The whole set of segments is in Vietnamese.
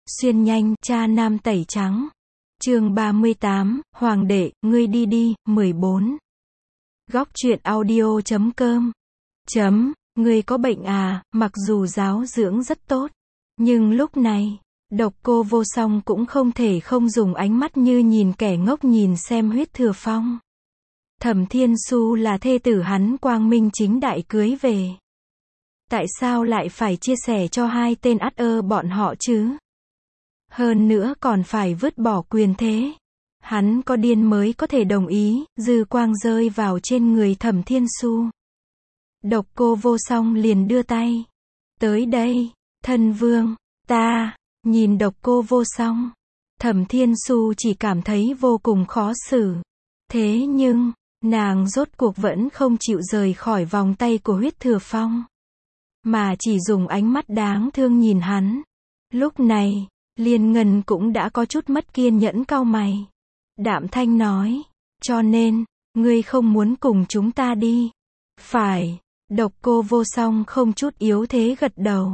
Xuyên nhanh, cha nam tẩy trắng. Chương 38, Hoàng đệ, ngươi đi đi, 14. Góc truyện audio.com. Ngươi có bệnh à, mặc dù giáo dưỡng rất tốt. Nhưng lúc này, Độc Cô Vô Song cũng không thể không dùng ánh mắt như nhìn kẻ ngốc nhìn xem Huyết Thừa Phong. Thẩm Thiên Su là thê tử hắn quang minh chính đại cưới về. Tại sao lại phải chia sẻ cho hai tên ắt ơ bọn họ chứ? Hơn nữa còn phải vứt bỏ quyền thế. Hắn có điên mới có thể đồng ý, dư quang rơi vào trên người Thẩm Thiên Su. Độc Cô Vô Song liền đưa tay. Tới đây, thân vương, ta, nhìn Độc Cô Vô Song. Thẩm Thiên Su chỉ cảm thấy vô cùng khó xử. Thế nhưng, nàng rốt cuộc vẫn không chịu rời khỏi vòng tay của Huyết Thừa Phong. Mà chỉ dùng ánh mắt đáng thương nhìn hắn. Lúc này, Liên Ngân cũng đã có chút mất kiên nhẫn cau mày. Đạm thanh nói, cho nên, ngươi không muốn cùng chúng ta đi. Phải, Độc Cô Vô Song không chút yếu thế gật đầu.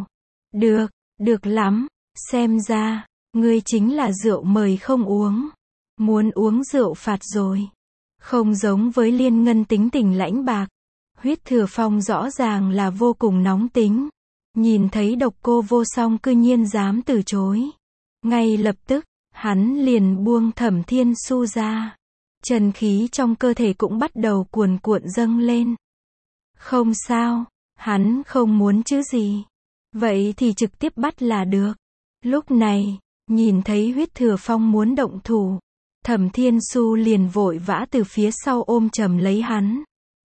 Được lắm, xem ra, ngươi chính là rượu mời không uống. Muốn uống rượu phạt rồi. Không giống với Liên Ngân tính tình lãnh bạc. Huyết Thừa Phong rõ ràng là vô cùng nóng tính. Nhìn thấy Độc Cô Vô Song cư nhiên dám từ chối. Ngay lập tức, hắn liền buông Thẩm Thiên Su ra. Chân khí trong cơ thể cũng bắt đầu cuồn cuộn dâng lên. Không sao, hắn không muốn chứ gì. Vậy thì trực tiếp bắt là được. Lúc này, nhìn thấy Huyết Thừa Phong muốn động thủ. Thẩm Thiên Su liền vội vã từ phía sau ôm chầm lấy hắn.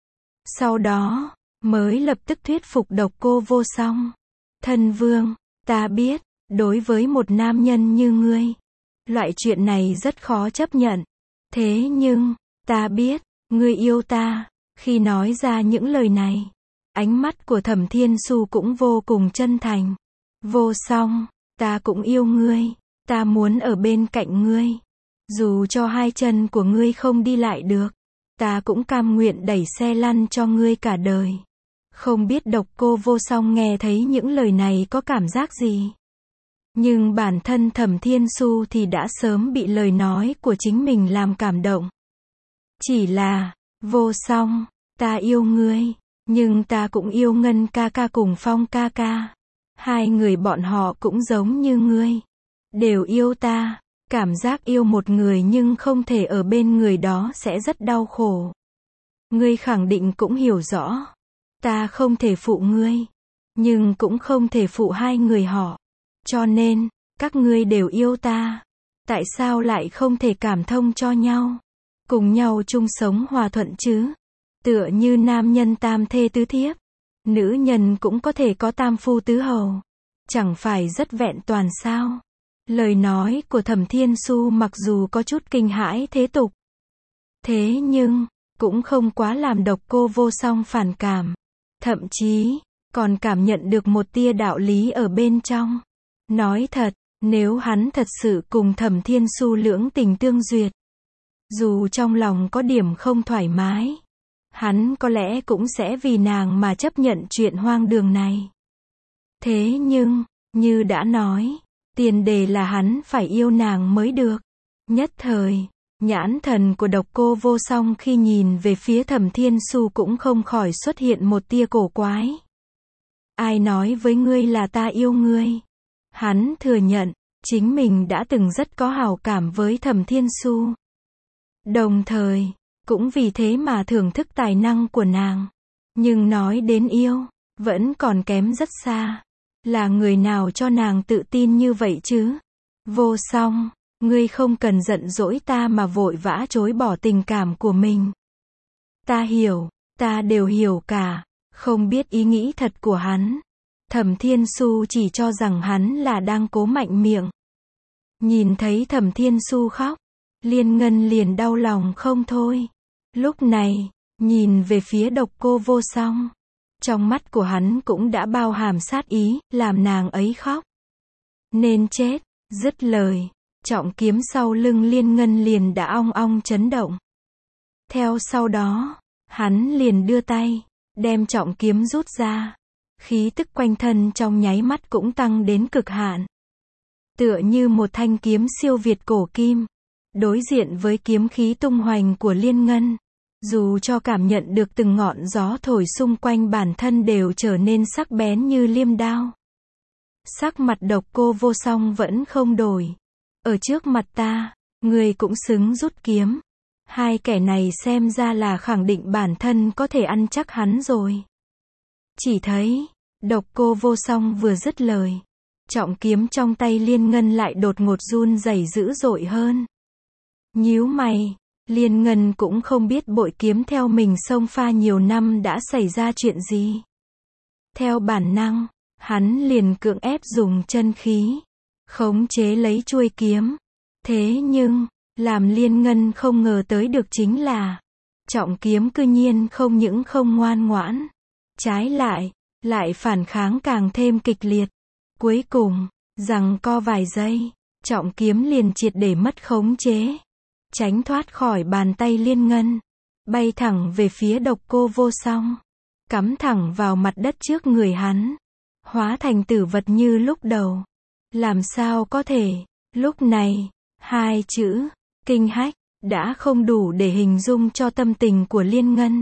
Sau đó, mới lập tức thuyết phục Độc Cô Vô Song. Thân vương, ta biết, đối với một nam nhân như ngươi, loại chuyện này rất khó chấp nhận. Thế nhưng, ta biết, ngươi yêu ta. Khi nói ra những lời này, ánh mắt của Thẩm Thiên Su cũng vô cùng chân thành. Vô Song, ta cũng yêu ngươi, ta muốn ở bên cạnh ngươi. Dù cho hai chân của ngươi không đi lại được, ta cũng cam nguyện đẩy xe lăn cho ngươi cả đời. Không biết Độc Cô Vô Song nghe thấy những lời này có cảm giác gì. Nhưng bản thân Thẩm Thiên Su thì đã sớm bị lời nói của chính mình làm cảm động. Chỉ là, Vô Song, ta yêu ngươi, nhưng ta cũng yêu Ngân ca ca cùng Phong ca ca. Hai người bọn họ cũng giống như ngươi, đều yêu ta. Cảm giác yêu một người nhưng không thể ở bên người đó sẽ rất đau khổ. Ngươi khẳng định cũng hiểu rõ. Ta không thể phụ ngươi, nhưng cũng không thể phụ hai người họ. Cho nên, các ngươi đều yêu ta. Tại sao lại không thể cảm thông cho nhau? Cùng nhau chung sống hòa thuận chứ? Tựa như nam nhân tam thê tứ thiếp. Nữ nhân cũng có thể có tam phu tứ hầu. Chẳng phải rất vẹn toàn sao? Lời nói của Thẩm Thiên Su mặc dù có chút kinh hãi thế tục. Thế nhưng, cũng không quá làm Độc Cô Vô Song phản cảm. Thậm chí, còn cảm nhận được một tia đạo lý ở bên trong. Nói thật, nếu hắn thật sự cùng Thẩm Thiên Su lưỡng tình tương duyệt, dù trong lòng có điểm không thoải mái, hắn có lẽ cũng sẽ vì nàng mà chấp nhận chuyện hoang đường này. Thế nhưng, như đã nói, tiền đề là hắn phải yêu nàng mới được. Nhất thời, nhãn thần của Độc Cô Vô Song khi nhìn về phía Thẩm Thiên Su cũng không khỏi xuất hiện một tia cổ quái. Ai nói với ngươi là ta yêu ngươi? Hắn thừa nhận, chính mình đã từng rất có hảo cảm với Thẩm Thiên Su. Đồng thời, cũng vì thế mà thưởng thức tài năng của nàng. Nhưng nói đến yêu, vẫn còn kém rất xa. Là người nào cho nàng tự tin như vậy chứ? Vô Song, ngươi không cần giận dỗi ta mà vội vã chối bỏ tình cảm của mình. Ta hiểu, ta đều hiểu cả. Không biết ý nghĩ thật của hắn. Thẩm Thiên Su chỉ cho rằng hắn là đang cố mạnh miệng. Nhìn thấy Thẩm Thiên Su khóc, Liên Ngân liền đau lòng không thôi. Lúc này, nhìn về phía Độc Cô Vô Song, trong mắt của hắn cũng đã bao hàm sát ý, làm nàng ấy khóc. Nên chết, dứt lời, trọng kiếm sau lưng Liên Ngân liền đã ong ong chấn động. Theo sau đó, hắn liền đưa tay, đem trọng kiếm rút ra. Khí tức quanh thân trong nháy mắt cũng tăng đến cực hạn. tựa như một thanh kiếm siêu việt cổ kim. Đối diện với kiếm khí tung hoành của Liên Ngân, dù cho cảm nhận được từng ngọn gió thổi xung quanh bản thân đều trở nên sắc bén như liêm đao. Sắc mặt Độc Cô Vô Song vẫn không đổi. Ở trước mặt ta, ngươi cũng xứng rút kiếm. Hai kẻ này xem ra là khẳng định bản thân có thể ăn chắc hắn rồi. Chỉ thấy, Độc Cô Vô Song vừa dứt lời, trọng kiếm trong tay Liên Ngân lại đột ngột run rẩy dữ dội hơn. Nhíu mày, Liên Ngân cũng không biết bội kiếm theo mình xông pha nhiều năm đã xảy ra chuyện gì. Theo bản năng, hắn liền cưỡng ép dùng chân khí, khống chế lấy chuôi kiếm. Thế nhưng, làm Liên Ngân không ngờ tới được chính là, trọng kiếm cư nhiên không những không ngoan ngoãn, trái lại phản kháng càng thêm kịch liệt. Cuối cùng, giằng co vài giây, trọng kiếm liền triệt để mất khống chế, tránh thoát khỏi bàn tay Liên Ngân, bay thẳng về phía Độc Cô Vô Song, cắm thẳng vào mặt đất trước người hắn, hóa thành tử vật như lúc đầu. Làm sao có thể? Lúc này, hai chữ kinh hách đã không đủ để hình dung cho tâm tình của Liên Ngân.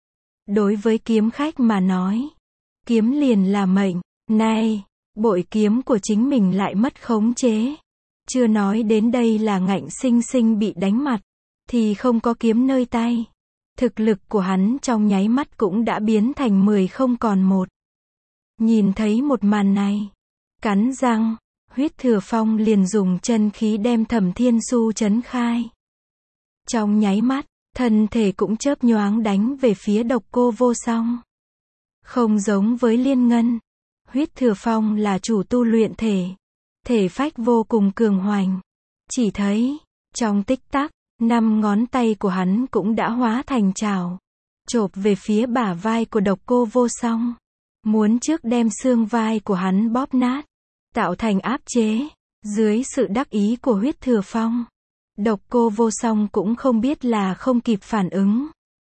Đối với kiếm khách mà nói, kiếm liền là mệnh. Nay, bội kiếm của chính mình lại mất khống chế. Chưa nói đến đây là ngạnh sinh sinh bị đánh mặt, thì không có kiếm nơi tay. Thực lực của hắn trong nháy mắt cũng đã biến thành 10 không còn 1. Nhìn thấy một màn này, cắn răng, Huyết Thừa Phong liền dùng chân khí đem Thẩm Thiên Su trấn khai. Trong nháy mắt, thân thể cũng chớp nhoáng đánh về phía Độc Cô Vô Song. Không giống với Liên Ngân, Huyết Thừa Phong là chủ tu luyện thể phách vô cùng cường hoành. Chỉ thấy, trong tích tắc, 5 ngón tay của hắn cũng đã hóa thành chảo, chộp về phía bả vai của Độc Cô Vô Song, muốn trước đem xương vai của hắn bóp nát, tạo thành áp chế. Dưới sự đắc ý của Huyết Thừa Phong, Độc Cô Vô Song cũng không biết là không kịp phản ứng,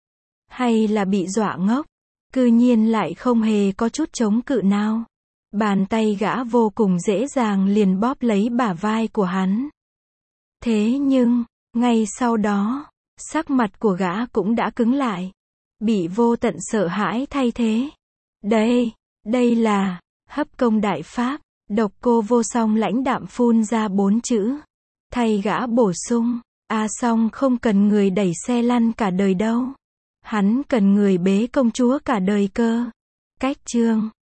hay là bị dọa ngốc, cư nhiên lại không hề có chút chống cự nào. Bàn tay gã vô cùng dễ dàng liền bóp lấy bả vai của hắn. Thế nhưng, ngay sau đó, sắc mặt của gã cũng đã cứng lại, bị vô tận sợ hãi thay thế. Đây là Hấp Công Đại Pháp. Độc Cô Vô Song lãnh đạm phun ra 4 chữ. Thay gã bổ sung, Song không cần người đẩy xe lăn cả đời đâu. Hắn cần người bế công chúa cả đời cơ. Cách chương